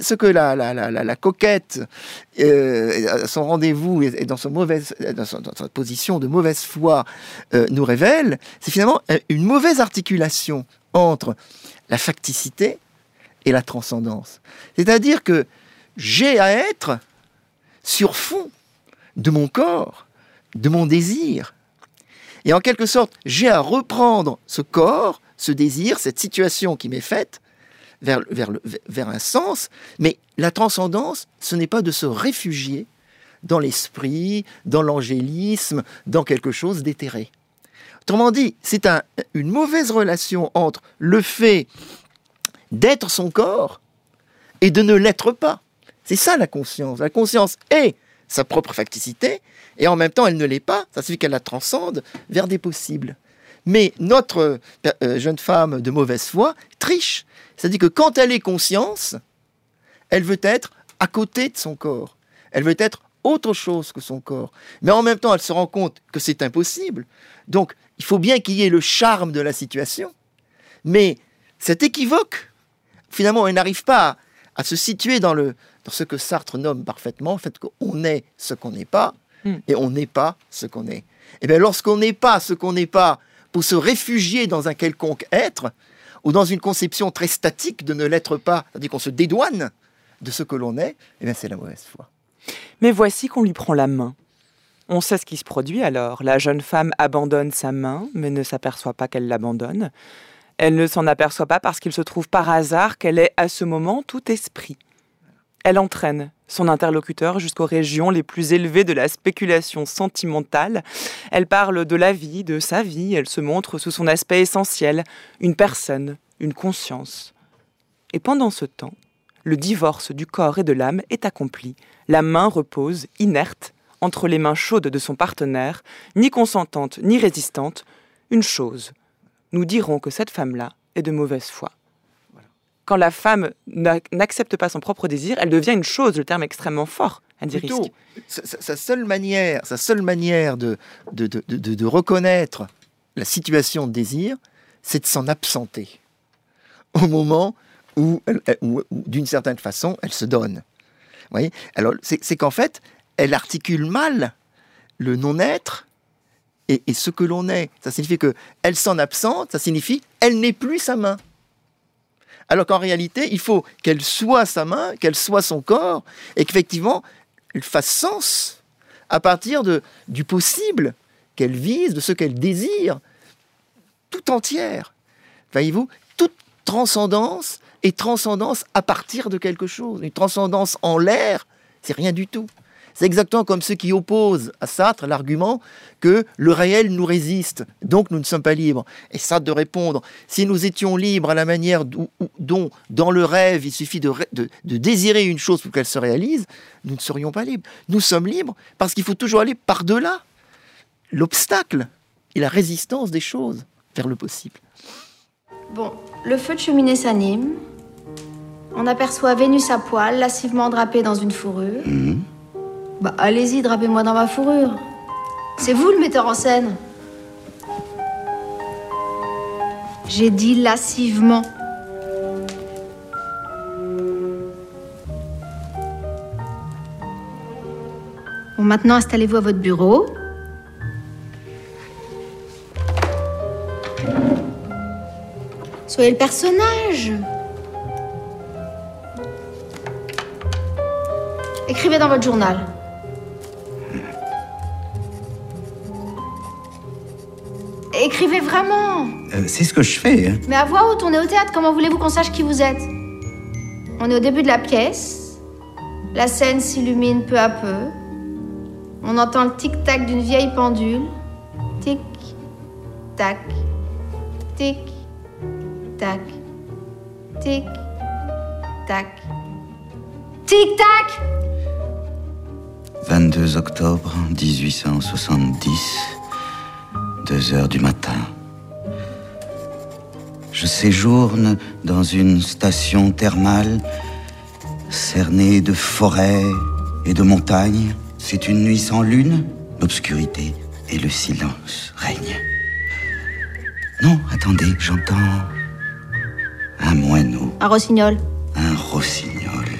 la coquette, à son rendez-vous et dans sa position de mauvaise foi nous révèle, c'est finalement une mauvaise articulation entre la facticité et la transcendance. C'est-à-dire que j'ai à être sur fond de mon corps, de mon désir. Et en quelque sorte, j'ai à reprendre ce corps, ce désir, cette situation qui m'est faite, vers un sens, mais la transcendance, ce n'est pas de se réfugier dans l'esprit, dans l'angélisme, dans quelque chose d'éthéré. Autrement dit, c'est une mauvaise relation entre le fait d'être son corps et de ne l'être pas. C'est ça la conscience. La conscience est sa propre facticité, et en même temps elle ne l'est pas, ça signifie qu'elle la transcende vers des possibles. Mais notre jeune femme de mauvaise foi triche. C'est-à-dire que quand elle est conscience, elle veut être à côté de son corps. Elle veut être autre chose que son corps. Mais en même temps, elle se rend compte que c'est impossible. Donc, il faut bien qu'il y ait le charme de la situation. Mais cet équivoque, finalement, elle n'arrive pas à se situer dans ce que Sartre nomme parfaitement, le fait qu'on est ce qu'on n'est pas, et on n'est pas ce qu'on est. Et bien, lorsqu'on n'est pas ce qu'on n'est pas, pour se réfugier dans un quelconque être, ou dans une conception très statique de ne l'être pas, c'est-à-dire qu'on se dédouane de ce que l'on est, eh bien c'est la mauvaise foi. Mais voici qu'on lui prend la main. On sait ce qui se produit alors. La jeune femme abandonne sa main, mais ne s'aperçoit pas qu'elle l'abandonne. Elle ne s'en aperçoit pas parce qu'il se trouve par hasard qu'elle est à ce moment tout esprit. Elle entraîne son interlocuteur jusqu'aux régions les plus élevées de la spéculation sentimentale. Elle parle de la vie, de sa vie. Elle se montre sous son aspect essentiel, une personne, une conscience. Et pendant ce temps, le divorce du corps et de l'âme est accompli. La main repose, inerte, entre les mains chaudes de son partenaire, ni consentante ni résistante. Une chose, nous dirons que cette femme-là est de mauvaise foi. Quand la femme n'accepte pas son propre désir, elle devient une chose, le terme extrêmement fort, à dire ici. Sa seule manière de reconnaître la situation de désir, c'est de s'en absenter. Au moment où d'une certaine façon, elle se donne. Vous voyez ? Alors, c'est qu'en fait, elle articule mal le non-être et ce que l'on est. Ça signifie qu'elle s'en absente, ça signifie elle n'est plus sa main. Alors qu'en réalité, il faut qu'elle soit sa main, qu'elle soit son corps, et qu'effectivement, elle fasse sens à partir du possible qu'elle vise, de ce qu'elle désire, tout entière. Voyez-vous, toute transcendance est transcendance à partir de quelque chose. Une transcendance en l'air, c'est rien du tout. C'est exactement comme ceux qui opposent à Sartre l'argument que le réel nous résiste, donc nous ne sommes pas libres. Et Sartre de répondre, si nous étions libres à la manière dont dans le rêve il suffit de désirer une chose pour qu'elle se réalise, nous ne serions pas libres. Nous sommes libres parce qu'il faut toujours aller par-delà l'obstacle et la résistance des choses vers le possible. Bon, le feu de cheminée s'anime. On aperçoit Vénus à poil, lascivement drapée dans une fourrure. Bah, allez-y, drapez-moi dans ma fourrure. C'est vous le metteur en scène. J'ai dit lascivement. Bon, maintenant, installez-vous à votre bureau. Soyez le personnage. Écrivez dans votre journal. Écrivez vraiment. C'est ce que je fais. Hein. Mais à voix haute, on est au théâtre. Comment voulez-vous qu'on sache qui vous êtes ? On est au début de la pièce. La scène s'illumine peu à peu. On entend le tic-tac d'une vieille pendule. Tic-tac. Tic-tac. Tic-tac. Tic-tac ! 22 octobre 1870, 2h du matin. Je séjourne dans une station thermale cernée de forêts et de montagnes. C'est une nuit sans lune, l'obscurité et le silence règnent. Non, attendez, j'entends un moineau. Un rossignol. Un rossignol.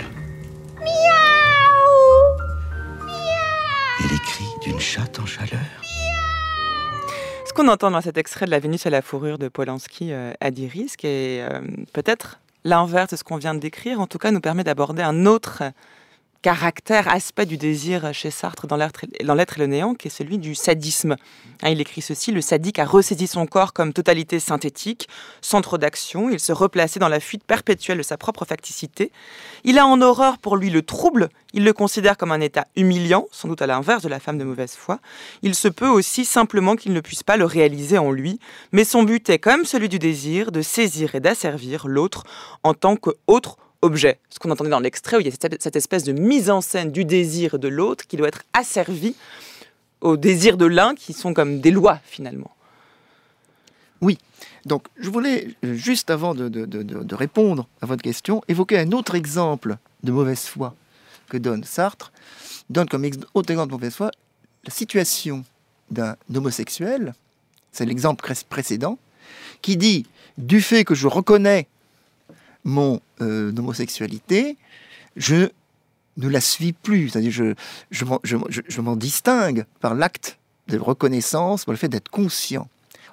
Et les cris d'une chatte en chaleur. Ce qu'on entend dans cet extrait de La Vénus à la fourrure de Polanski à d'Iris, et peut-être l'inverse de ce qu'on vient de décrire, en tout cas nous permet d'aborder un autre caractère, aspect du désir chez Sartre dans l'être et le néant, qui est celui du sadisme. Il écrit ceci: le sadique a ressaisi son corps comme totalité synthétique, centre d'action, il se replaçait dans la fuite perpétuelle de sa propre facticité. Il a en horreur pour lui le trouble, il le considère comme un état humiliant, sans doute à l'inverse de la femme de mauvaise foi. Il se peut aussi simplement qu'il ne puisse pas le réaliser en lui, mais son but est, comme celui du désir, de saisir et d'asservir l'autre en tant qu'autre objet. Ce qu'on entendait dans l'extrait, où il y a cette espèce de mise en scène du désir de l'autre qui doit être asservi au désir de l'un, qui sont comme des lois, finalement. Oui. Donc, je voulais, juste avant de répondre à votre question, évoquer un autre exemple de mauvaise foi que donne Sartre. Il donne comme autre exemple de mauvaise foi la situation d'un homosexuel, c'est l'exemple précédent, qui dit, du fait que je reconnais mon homosexualité, je ne la suis plus. C'est-à-dire je m'en distingue par l'acte de reconnaissance, par le fait d'être conscient.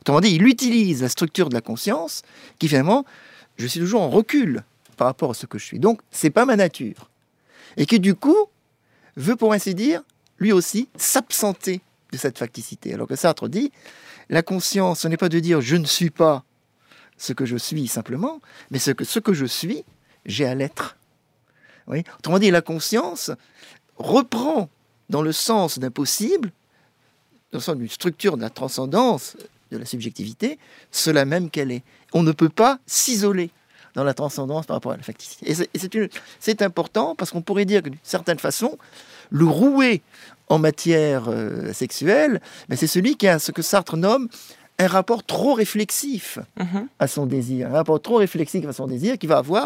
Autrement dit, il utilise la structure de la conscience qui finalement, je suis toujours en recul par rapport à ce que je suis. Donc, c'est pas ma nature. Et qui du coup veut, pour ainsi dire, lui aussi, s'absenter de cette facticité. Alors que Sartre dit, la conscience, ce n'est pas de dire je ne suis pas ce que je suis simplement, mais ce que je suis, j'ai à l'être. Oui. Autrement dit, la conscience reprend dans le sens d'un possible, dans le sens d'une structure de la transcendance, de la subjectivité, cela même qu'elle est. On ne peut pas s'isoler dans la transcendance par rapport à la facticité. Et c'est important parce qu'on pourrait dire que d'une certaine façon, le roué en matière sexuelle, c'est celui qui a ce que Sartre nomme un rapport trop réflexif à son désir. Un rapport trop réflexif à son désir qui va avoir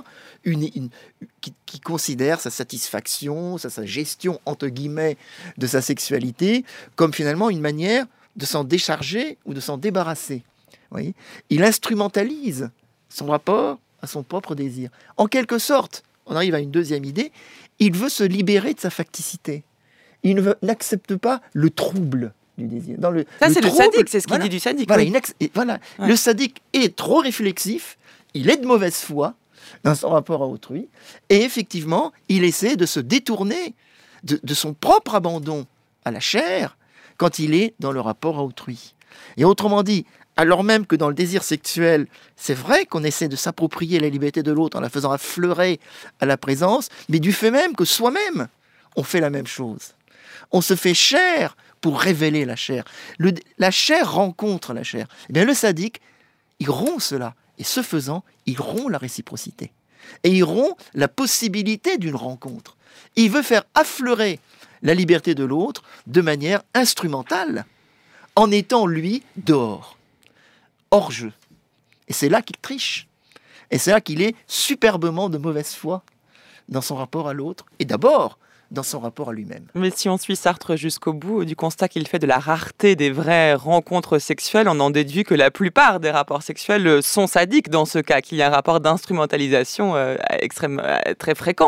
qui considère sa satisfaction, sa gestion, entre guillemets, de sa sexualité comme finalement une manière de s'en décharger ou de s'en débarrasser. Oui. Il instrumentalise son rapport à son propre désir. En quelque sorte, on arrive à une deuxième idée, il veut se libérer de sa facticité. Il n'accepte pas le trouble du désir. Ça, c'est le sadique, c'est ce qu'il dit du sadique. Voilà, oui. Ouais. Le sadique est trop réflexif, il est de mauvaise foi dans son rapport à autrui, et effectivement, il essaie de se détourner de son propre abandon à la chair quand il est dans le rapport à autrui. Et autrement dit, alors même que dans le désir sexuel, c'est vrai qu'on essaie de s'approprier la liberté de l'autre en la faisant affleurer à la présence, mais du fait même que soi-même, on fait la même chose. On se fait chair pour révéler la chair. La chair rencontre la chair. Eh bien, le sadique, il rompt cela. Et ce faisant, il rompt la réciprocité. Et il rompt la possibilité d'une rencontre. Il veut faire affleurer la liberté de l'autre de manière instrumentale, en étant, lui, dehors, hors jeu. Et c'est là qu'il triche. Et c'est là qu'il est superbement de mauvaise foi dans son rapport à l'autre, et d'abord dans son rapport à lui-même. Mais si on suit Sartre jusqu'au bout, du constat qu'il fait de la rareté des vraies rencontres sexuelles, on en déduit que la plupart des rapports sexuels sont sadiques dans ce cas, qu'il y a un rapport d'instrumentalisation très fréquent.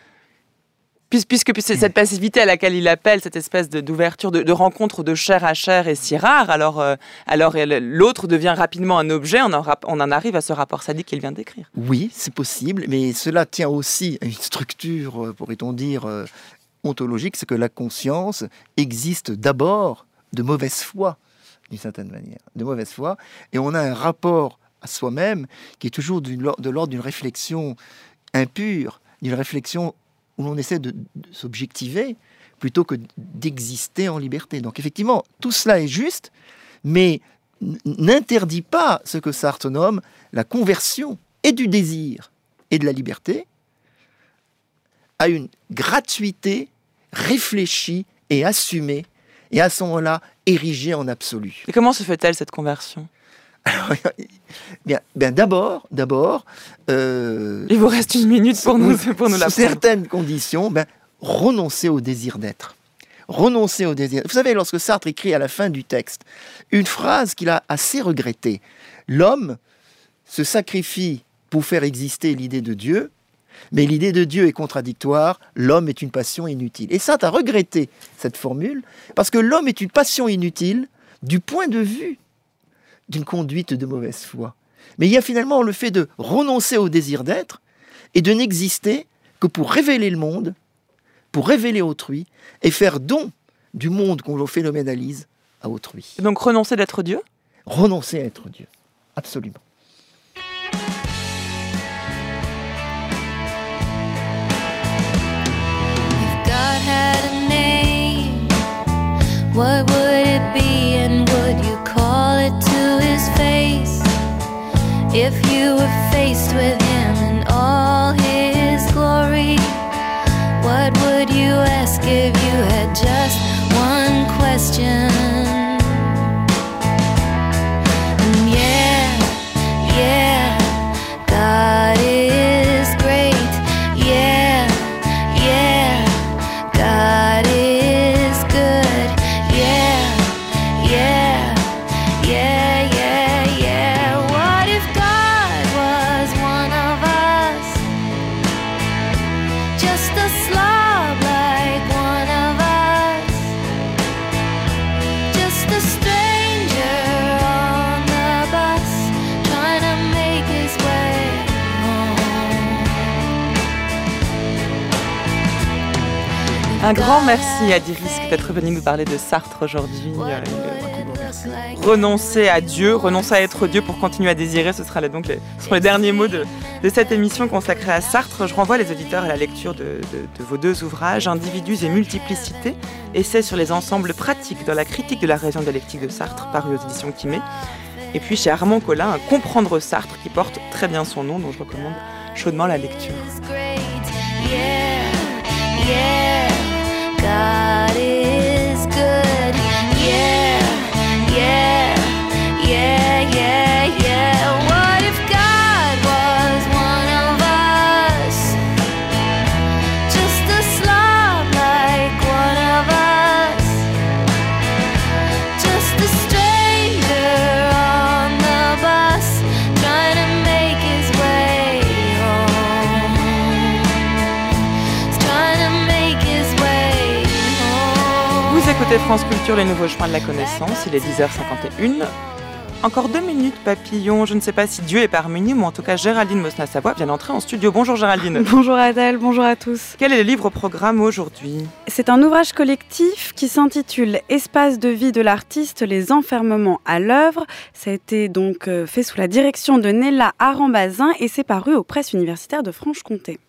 Puisque cette passivité à laquelle il appelle, cette espèce d'ouverture, de rencontre de chair à chair est si rare, alors l'autre devient rapidement un objet, on en arrive à ce rapport sadique qu'il vient décrire. Oui, c'est possible, mais cela tient aussi à une structure, pourrait-on dire, ontologique, c'est que la conscience existe d'abord de mauvaise foi, d'une certaine manière, de mauvaise foi, et on a un rapport à soi-même qui est toujours de l'ordre d'une réflexion impure, d'une réflexion où l'on essaie de s'objectiver plutôt que d'exister en liberté. Donc effectivement, tout cela est juste, mais n'interdit pas ce que Sartre nomme la conversion et du désir et de la liberté à une gratuité réfléchie et assumée, et à ce moment-là, érigée en absolu. Et comment se fait-elle, cette conversion ? Alors, bien d'abord, il vous reste une minute pour nous l'apprendre. Sous certaines conditions, renoncer au désir d'être. Renoncer au désir. Vous savez, lorsque Sartre écrit à la fin du texte une phrase qu'il a assez regrettée, l'homme se sacrifie pour faire exister l'idée de Dieu, mais l'idée de Dieu est contradictoire, l'homme est une passion inutile. Et Sartre a regretté cette formule parce que l'homme est une passion inutile du point de vue d'une conduite de mauvaise foi. Mais il y a finalement le fait de renoncer au désir d'être et de n'exister que pour révéler le monde, pour révéler autrui et faire don du monde qu'on phénoménalise à autrui. Et donc renoncer d'être Dieu ? Renoncer à être Dieu, absolument. If God had a name, what would it be, and would you call it to his face? If you were faced with him in all his glory, what would you ask if you had just one question? And yeah, God is great. Yeah, God is good. Yeah. What if God was one of us? Just a slob like one of us. Un grand merci à Diris d'être venu nous parler de Sartre aujourd'hui. Renoncer à Dieu, renoncer à être Dieu pour continuer à désirer, ce seront les derniers mots de cette émission consacrée à Sartre. Je renvoie les auditeurs à la lecture de vos deux ouvrages, Individus et Multiplicité, essai sur les ensembles pratiques dans la critique de la raison dialectique de Sartre, paru aux éditions Quimet. Et puis chez Armand Collin, un Comprendre Sartre qui porte très bien son nom, dont je recommande chaudement la lecture. God is good, yeah, yeah, yeah, yeah, yeah. What if God was one of us? Just a slob like one of us. Just a stranger on the bus, trying to make his way home. He's trying to make his way. Vous écoutez France Culture, les nouveaux chemins de la connaissance, il est 10h51. Encore 2 minutes, papillon. Je ne sais pas si Dieu est parmi nous, mais en tout cas, Géraldine Mosna-Savoie vient d'entrer en studio. Bonjour Géraldine. Bonjour Adèle, bonjour à tous. Quel est le livre au programme aujourd'hui ? C'est un ouvrage collectif qui s'intitule Espace de vie de l'artiste, les enfermements à l'œuvre. Ça a été donc fait sous la direction de Nella Aran-Bazin et c'est paru aux presses universitaires de Franche-Comté.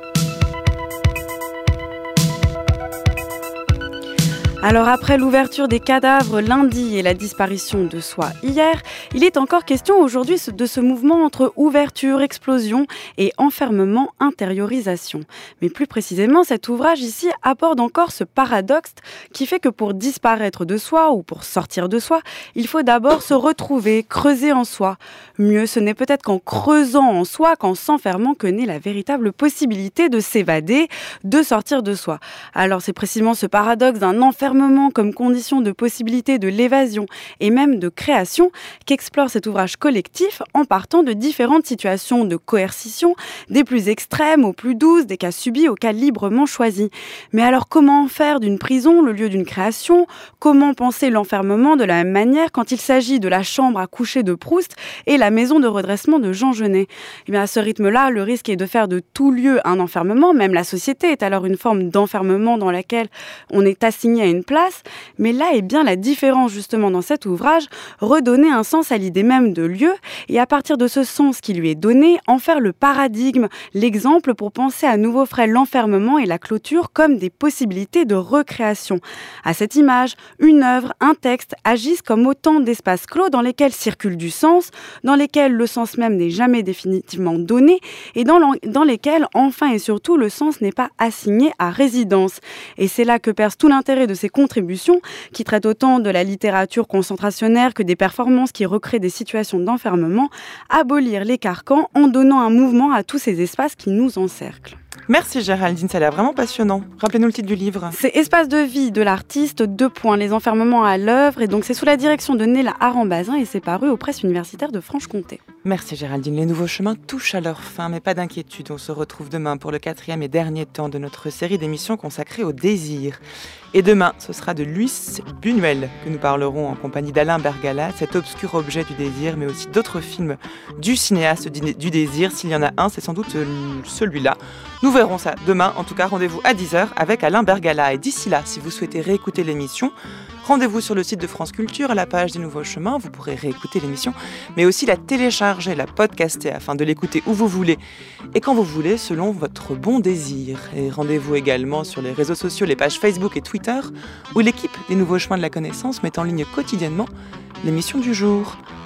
Alors après l'ouverture des cadavres lundi et la disparition de Soi hier, il est encore question aujourd'hui de ce mouvement entre ouverture, explosion et enfermement, intériorisation. Mais plus précisément, cet ouvrage ici aborde encore ce paradoxe qui fait que pour disparaître de soi ou pour sortir de soi, il faut d'abord se retrouver, creuser en soi. Mieux, ce n'est peut-être qu'en creusant en soi, qu'en s'enfermant que naît la véritable possibilité de s'évader, de sortir de soi. Alors c'est précisément ce paradoxe d'un enfermement comme condition de possibilité de l'évasion et même de création qu'explore cet ouvrage collectif en partant de différentes situations de coercition, des plus extrêmes aux plus douces, des cas subis aux cas librement choisis. Mais alors comment faire d'une prison le lieu d'une création ? Comment penser l'enfermement de la même manière quand il s'agit de la chambre à coucher de Proust et la maison de redressement de Jean Genet ? Eh bien, à ce rythme-là, le risque est de faire de tout lieu un enfermement, même la société est alors une forme d'enfermement dans laquelle on est assigné à une place, mais là est bien la différence justement dans cet ouvrage, redonner un sens à l'idée même de lieu et à partir de ce sens qui lui est donné, en faire le paradigme, l'exemple pour penser à nouveau frais l'enfermement et la clôture comme des possibilités de recréation. À cette image, une œuvre, un texte agissent comme autant d'espaces clos dans lesquels circule du sens, dans lesquels le sens même n'est jamais définitivement donné et dans lesquels enfin et surtout le sens n'est pas assigné à résidence. Et c'est là que perce tout l'intérêt de ces contributions qui traitent autant de la littérature concentrationnaire que des performances qui recréent des situations d'enfermement, abolir les carcans en donnant un mouvement à tous ces espaces qui nous encerclent. Merci Géraldine, ça a l'air vraiment passionnant. Rappelez-nous le titre du livre. C'est Espace de vie de l'artiste, les enfermements à l'œuvre. Et donc c'est sous la direction de Nella Aran-Bazin et c'est paru aux presses universitaires de Franche-Comté. Merci Géraldine. Les nouveaux chemins touchent à leur fin, mais pas d'inquiétude. On se retrouve demain pour le 4e et dernier temps de notre série d'émissions consacrée au désir. Et demain, ce sera de Luis Buñuel que nous parlerons en compagnie d'Alain Bergala, cet obscur objet du désir, mais aussi d'autres films du cinéaste du désir. S'il y en a un, c'est sans doute celui-là. Nous verrons ça demain. En tout cas, rendez-vous à 10h avec Alain Bergala. Et d'ici là, si vous souhaitez réécouter l'émission, rendez-vous sur le site de France Culture, à la page des Nouveaux Chemins. Vous pourrez réécouter l'émission, mais aussi la télécharger, la podcaster, afin de l'écouter où vous voulez et quand vous voulez, selon votre bon désir. Et rendez-vous également sur les réseaux sociaux, les pages Facebook et Twitter, où l'équipe des Nouveaux Chemins de la Connaissance met en ligne quotidiennement l'émission du jour.